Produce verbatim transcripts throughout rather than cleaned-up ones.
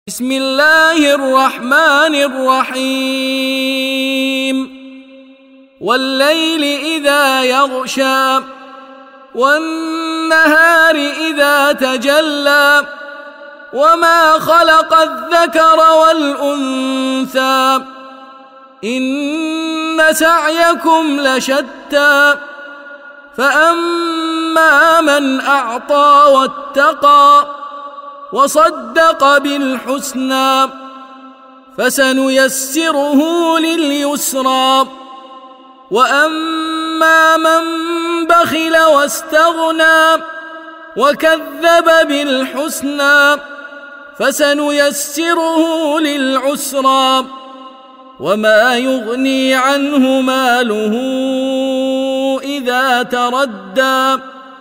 بسم الله الرحمن الرحيم والليل إذا يغشى والنهار إذا تجلى وما خلق الذكر والأنثى إن سعيكم لشتى فأما من أعطى واتقى وصدق بالحسنى فسنيسره لليسرى وأما من بخل واستغنى وكذب بالحسنى فسنيسره للعسرى وما يغني عنه ماله إذا تردى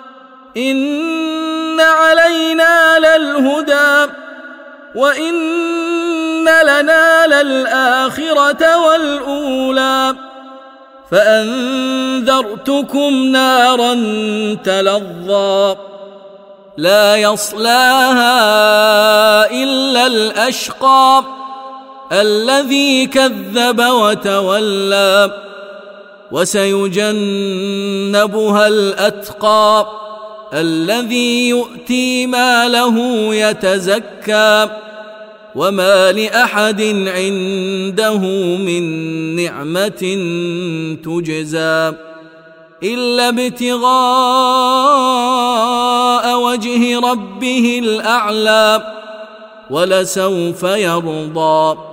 إن علينا للهدى وإن لنا للآخرة والأولى فأنذرتكم نارا تلظى لا يصلاها إلا الأشقى الذي كذب وتولى وسيجنبها الأتقى الذي يؤتي ماله يتزكى وما لأحد عنده من نعمة تجزى إلا ابتغاء وجه ربه الأعلى ولسوف يرضى.